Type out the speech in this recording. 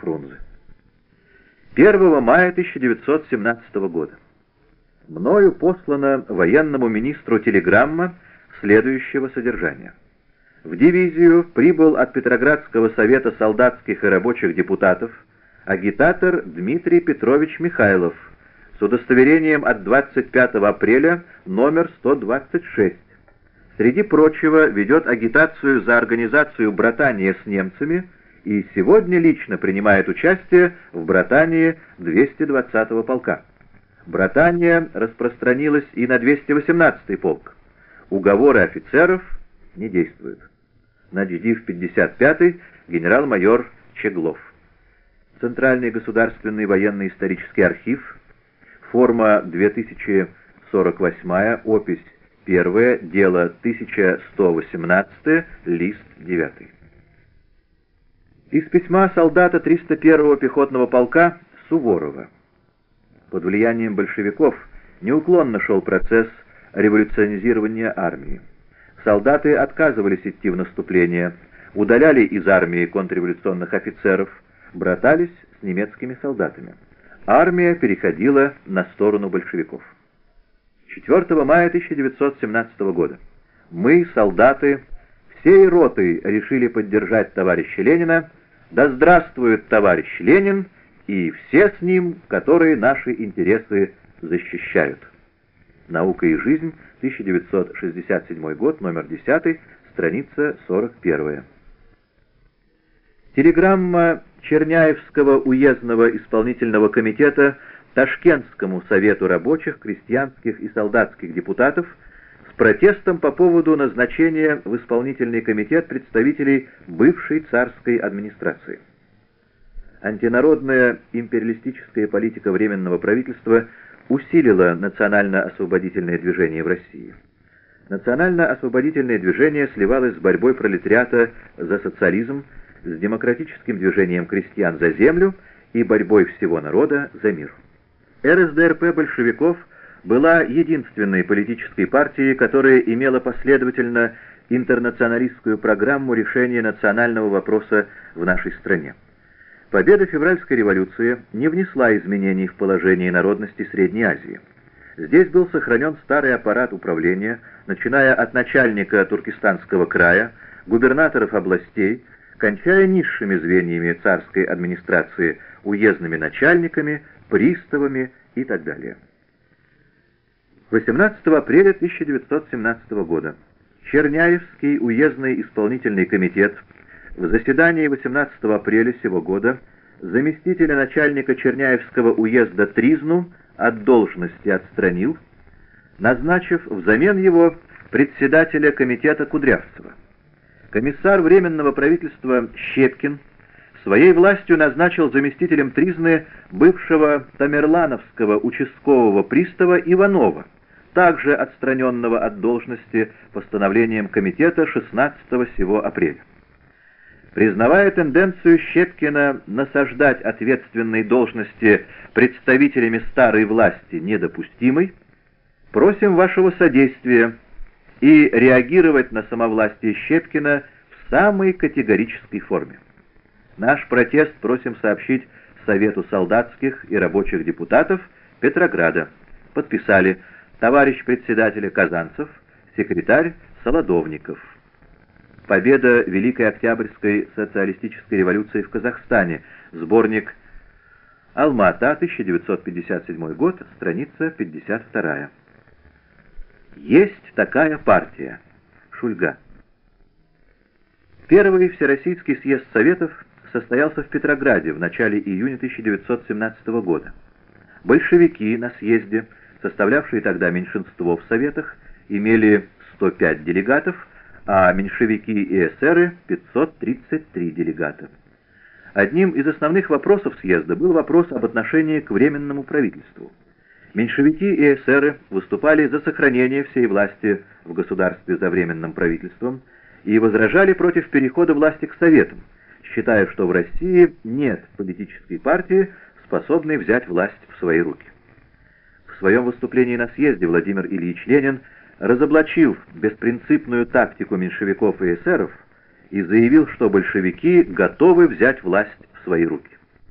Фрунзе. 1 мая 1917 года. Мною послана военному министру телеграмма следующего содержания. В дивизию прибыл от Петроградского совета солдатских и рабочих депутатов агитатор Дмитрий Петрович Михайлов с удостоверением от 25 апреля номер 126. Среди прочего ведет агитацию за организацию братания с немцами и сегодня лично принимает участие в братании 220-го полка. Братание распространилось и на 218-й полк. Уговоры офицеров не действуют. Начдив 55-й, генерал-майор Чеглов. Центральный государственный военно-исторический архив, форма 2048, опись 1, дело 1118, лист 9. Из письма солдата 301-го пехотного полка Суворова. Под влиянием большевиков неуклонно шел процесс революционизирования армии. Солдаты отказывались идти в наступление, удаляли из армии контрреволюционных офицеров, братались с немецкими солдатами. Армия переходила на сторону большевиков. 4 мая 1917 года мы, солдаты, всей ротой решили поддержать товарища Ленина. Да здравствует товарищ Ленин и все с ним, которые наши интересы защищают. «Наука и жизнь», 1967 год, номер 10, страница 41. Телеграмма Черняевского уездного исполнительного комитета Ташкентскому совету рабочих, крестьянских и солдатских депутатов с протестом по поводу назначения в исполнительный комитет представителей бывшей царской администрации. Антинародная империалистическая политика Временного правительства усилила национально-освободительное движение в России. Национально-освободительное движение сливалось с борьбой пролетариата за социализм, с демократическим движением крестьян за землю и борьбой всего народа за мир. РСДРП большевиков была единственной политической партией, которая имела последовательно интернационалистскую программу решения национального вопроса в нашей стране. Победа февральской революции не внесла изменений в положение народности Средней Азии. Здесь был сохранен старый аппарат управления, начиная от начальника Туркестанского края, губернаторов областей, кончая низшими звеньями царской администрации, уездными начальниками, приставами и так далее. 18 апреля 1917 года Черняевский уездный исполнительный комитет в заседании 18 апреля сего года заместителя начальника Черняевского уезда Тризну от должности отстранил, назначив взамен его председателя комитета Кудрявцева. Комиссар Временного правительства Щепкин своей властью назначил заместителем Тризны бывшего тамерлановского участкового пристава Иванова, также отстраненного от должности постановлением комитета 16 сего апреля. Признавая тенденцию Щепкина насаждать ответственные должности представителями старой власти недопустимой, просим вашего содействия и реагировать на самовластие Щепкина в самой категорической форме. Наш протест просим сообщить Совету солдатских и рабочих депутатов Петрограда. Подписали товарищ председателя Казанцев, секретарь Солодовников. Победа Великой Октябрьской социалистической революции в Казахстане. Сборник Алма-Ата, 1957 год, страница 52. Есть такая партия. Шульга. Первый Всероссийский съезд Советов состоялся в Петрограде в начале июня 1917 года. Большевики на съезде, составлявшие тогда меньшинство в Советах, имели 105 делегатов, а меньшевики и эсеры 533 делегата. Одним из основных вопросов съезда был вопрос об отношении к Временному правительству. Меньшевики и эсеры выступали за сохранение всей власти в государстве за Временным правительством и возражали против перехода власти к Советам, считая, что в России нет политической партии, способной взять власть в свои руки. В своем выступлении на съезде Владимир Ильич Ленин разоблачил беспринципную тактику меньшевиков и эсеров и заявил, что большевики готовы взять власть в свои руки.